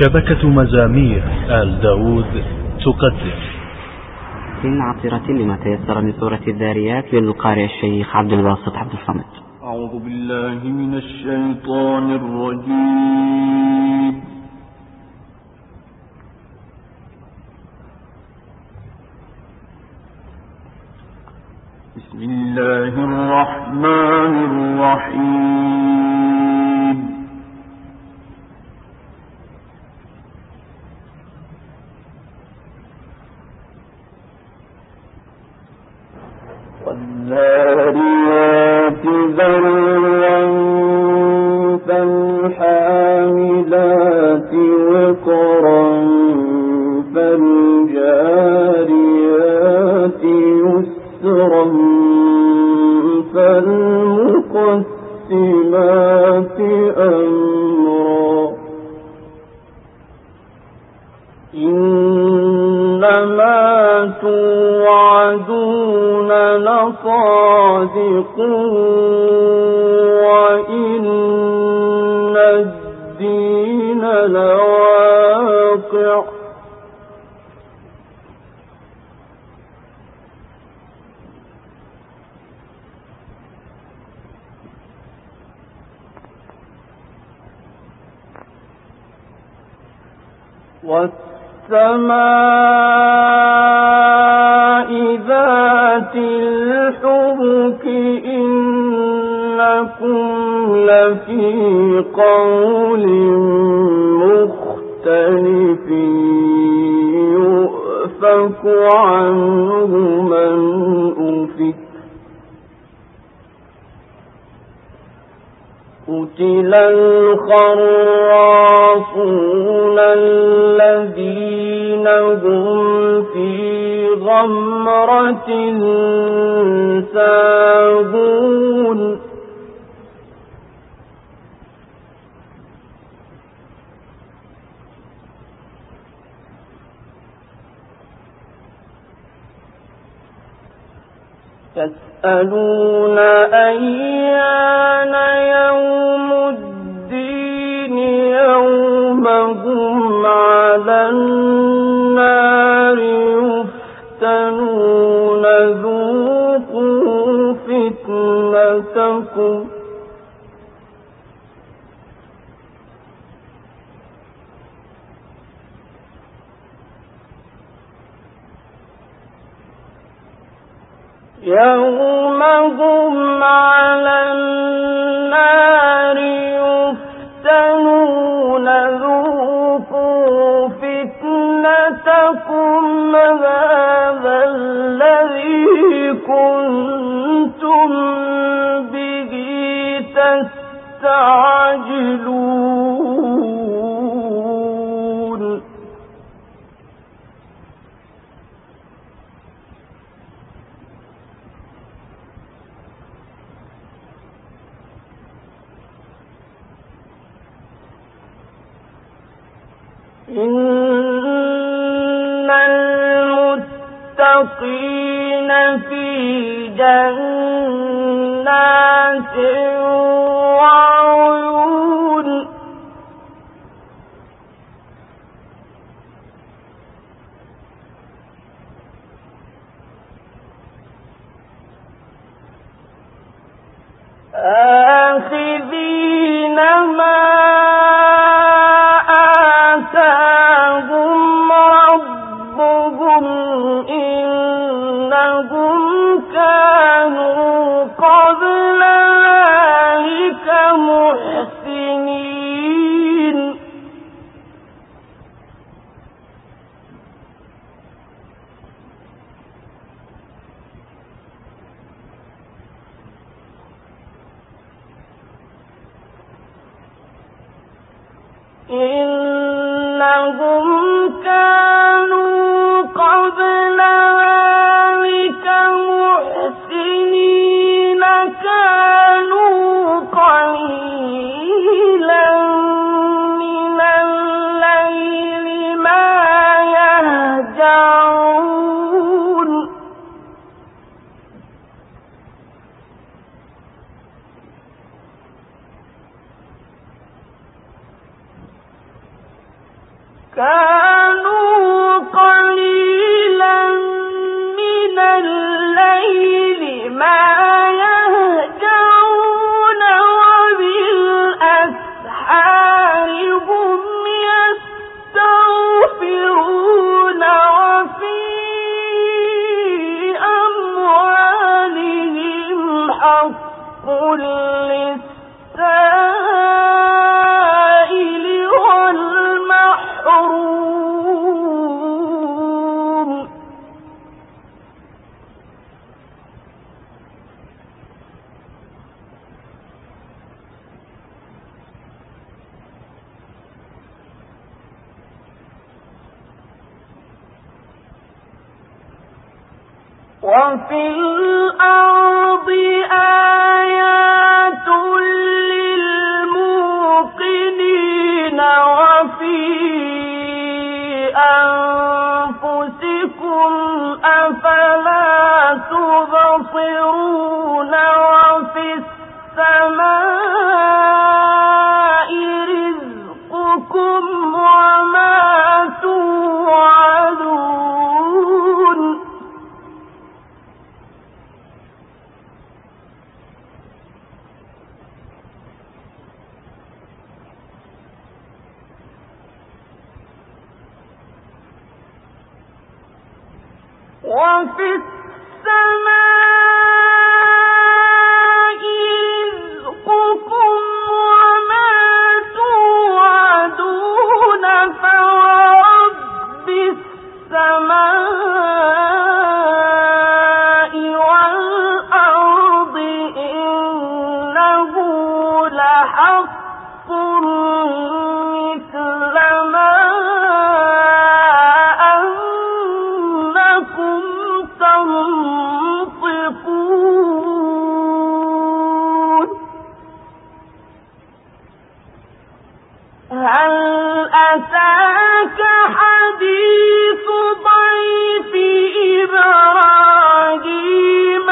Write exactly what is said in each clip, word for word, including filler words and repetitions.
شبكة مزامير آل داود تقدم من عطرة لما تيسر من سورة الذاريات للقارئ الشيخ عبد الباسط عبد الصمد. أعوذ بالله من الشيطان الرجيم. بسم الله الرحمن الرحيم. والذاريات ذروا فالحاملات وقرا فالجاريات يسرا فالمقسمات أمرا إنما توعدون لصادق وإن الدين لواقع والسماء ذات الحبك إنكم لفي قول مختلف يؤفك عنه من أفك قتل الخراصون الذين هم في غمرة ساهون يسألون أيان يوم الدين يوم هم على النار يفتنون ذوقوا فتنتكم يوم هم على النار يفتنون ذوقوا فتنتكم هذا الذي كنتم به تستعجلون إن المتقين في جنات وعيون آخذين ما إنهم كانوا قبل ذلك محسنين إنهم كانوا قبل ذلك محسنين كانوا قليلا من الليل ما يهجعون كانوا قليلا من الليل ما يهجعون وبالأسحار هم يستغفرون وفي أموالهم حق للسائل والمحروم وفي الأرض آيات للموقنين وفي أنفسكم أفلا تبصرون وفي السماء رزقكم وما توعدون وفي السماء رزقكم وما توعدون فورب السماء والأرض إنه لحق مثل ما تنطقون هل أتاك حديث ضيف إبراهيم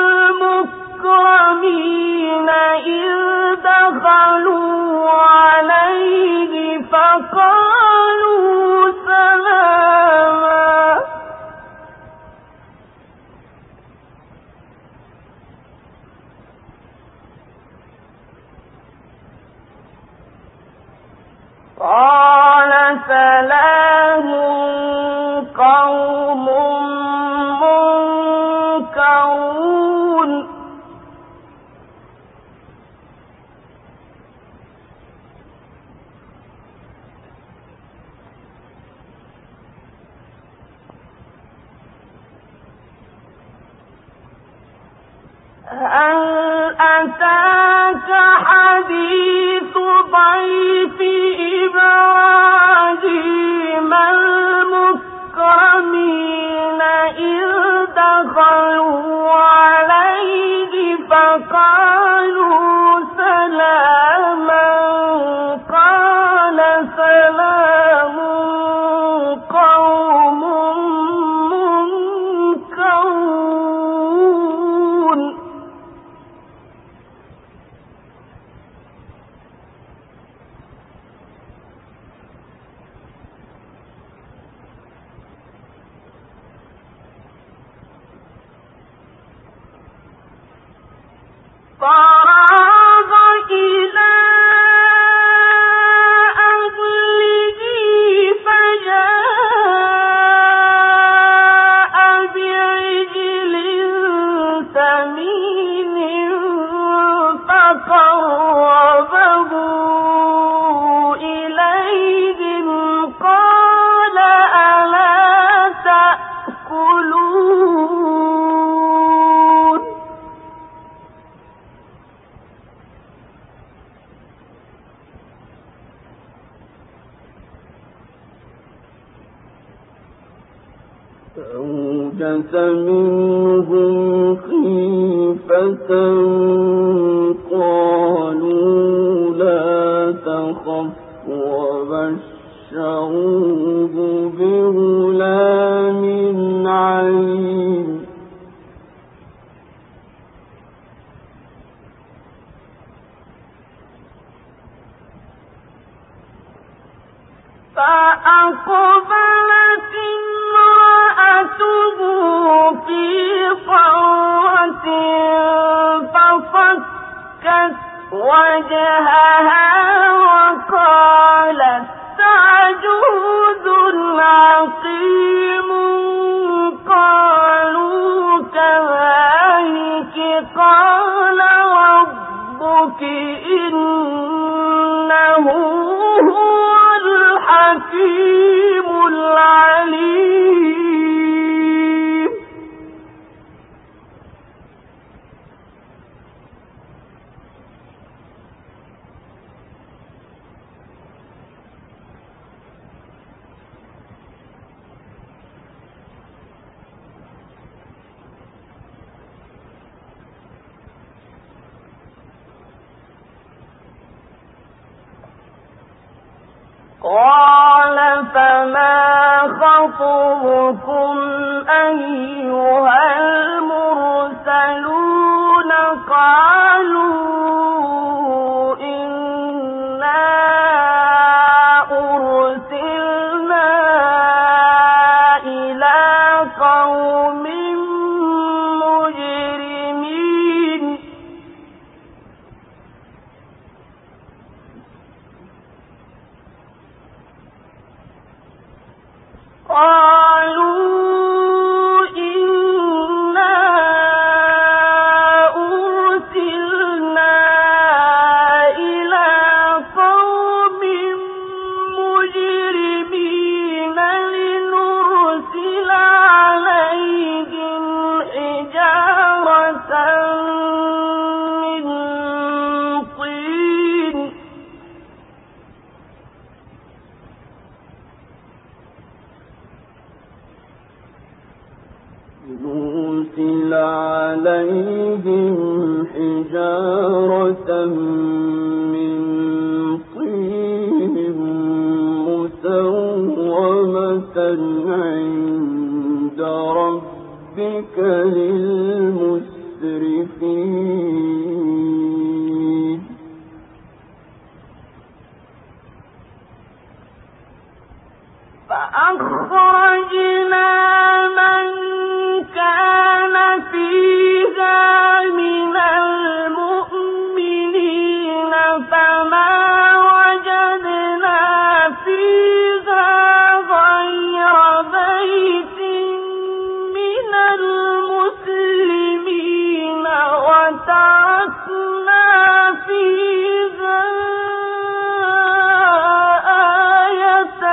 المكرمين إذ دخلوا عليه فقالوا سلاما قال سلام قوم منكرون هل أتاك حديث ضيف إبراهيم المكرمين إذ دخلوا عليه فقالوا سلاما قال سلام قوم منكرون فراغ إلى أهله فجاء بعجل سمين فقربه إليهم قال ألا تأكلون فأوجس منهم خيفة قالوا لا تخف وبشروه بغلام عليم فأقبلت امرأته في صرة فصكت وجهها وقالت عجوز عقيم. قالوا كذلك قال ربك إنه هو الحكيم العليم. قال فما خطبكم أيها المرسلون؟ قالوا إنا أرسلنا إلى قوم مجرمين. قالوا إنا أرسلنا إلى قوم مجرمين لنرسل عليهم حجارة من طين نرسل عليهم حجارة من طين مسومة عند ربك للمسرفين. فأخرجنا من كان فيها من المؤمنين فما وجدنا فيها غير بيت من المسلمين وتركنا فيها آية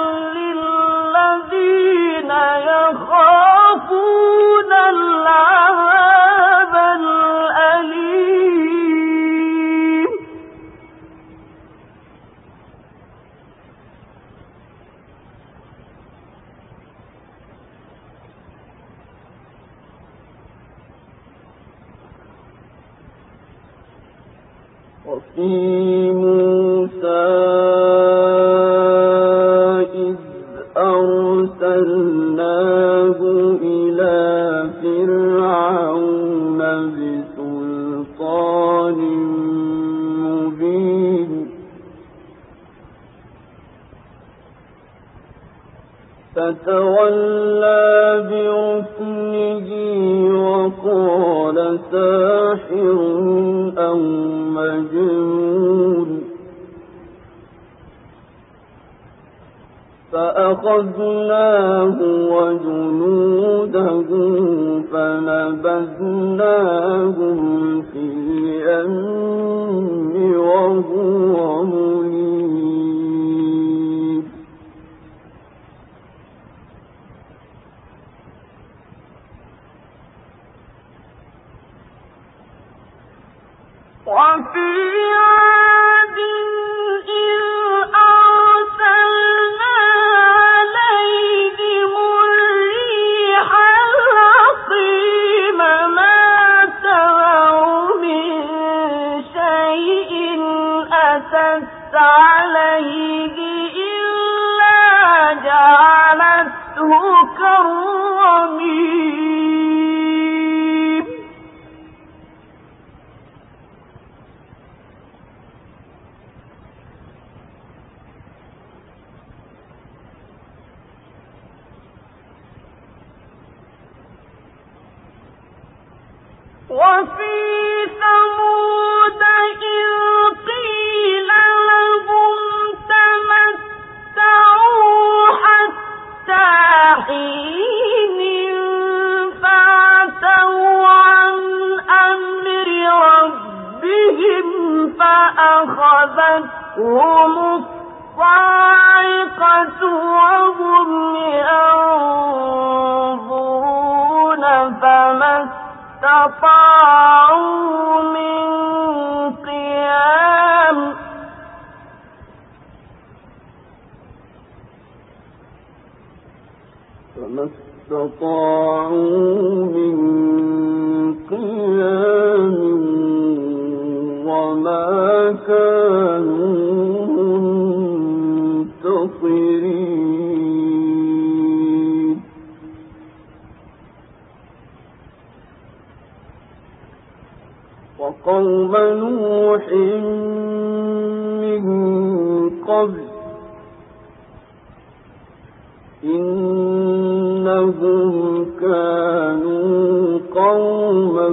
للذين يخافون العذاب الأليم. وفي موسى إذ أرسلناه إلى فرعون بسلطان مبين فتولى بركنه وقال ساحر أو مجنون. فأخذناه وجنوده فنبذناهم في اليم وهو مليم. وفي عاد إذ أرسلنا عليهم الريح العقيم ما تذر من شيء أتت وفي ثمود إذ قيل لهم تمتعوا حتى حين فعتوا عن أمر ربهم فأخذتهم الصاعقة وهم ينظرون فما استطاعوا من قيام فما استطاعوا من قيام وما كانوا منتصرين وقوم نوح من قبل إنهم كانوا قوما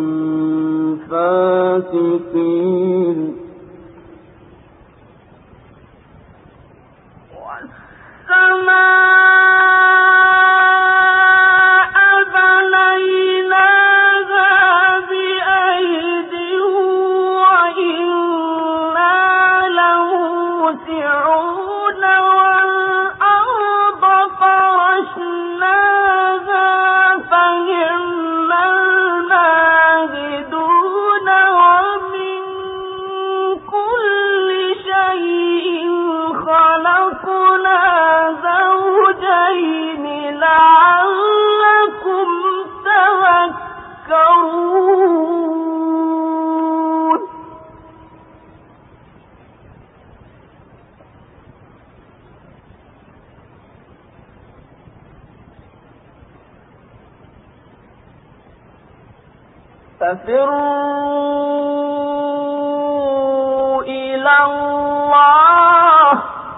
فاسقين ففروا إلى الله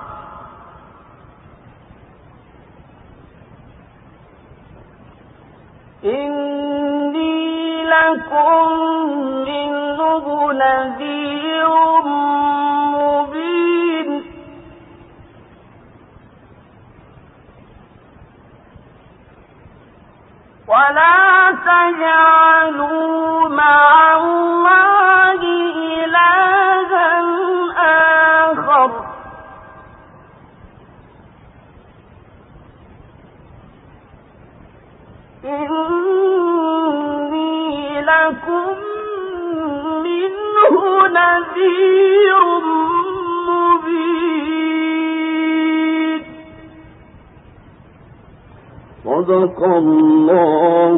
إني لكم منه نذير مبين ولا تجعلوا مع الله إلها آخر إني لكم منه نذير مبين صدق الله